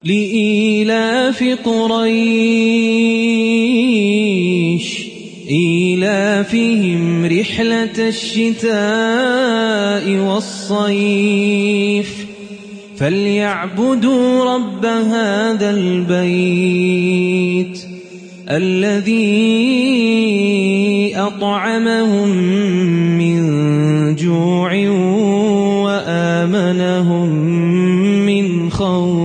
لإيلاف قريش إيلافهم رحلة الشتاء والصيف فليعبدوا رب هذا البيت الذي أطعمهم من جوع وآمنهم من خوف.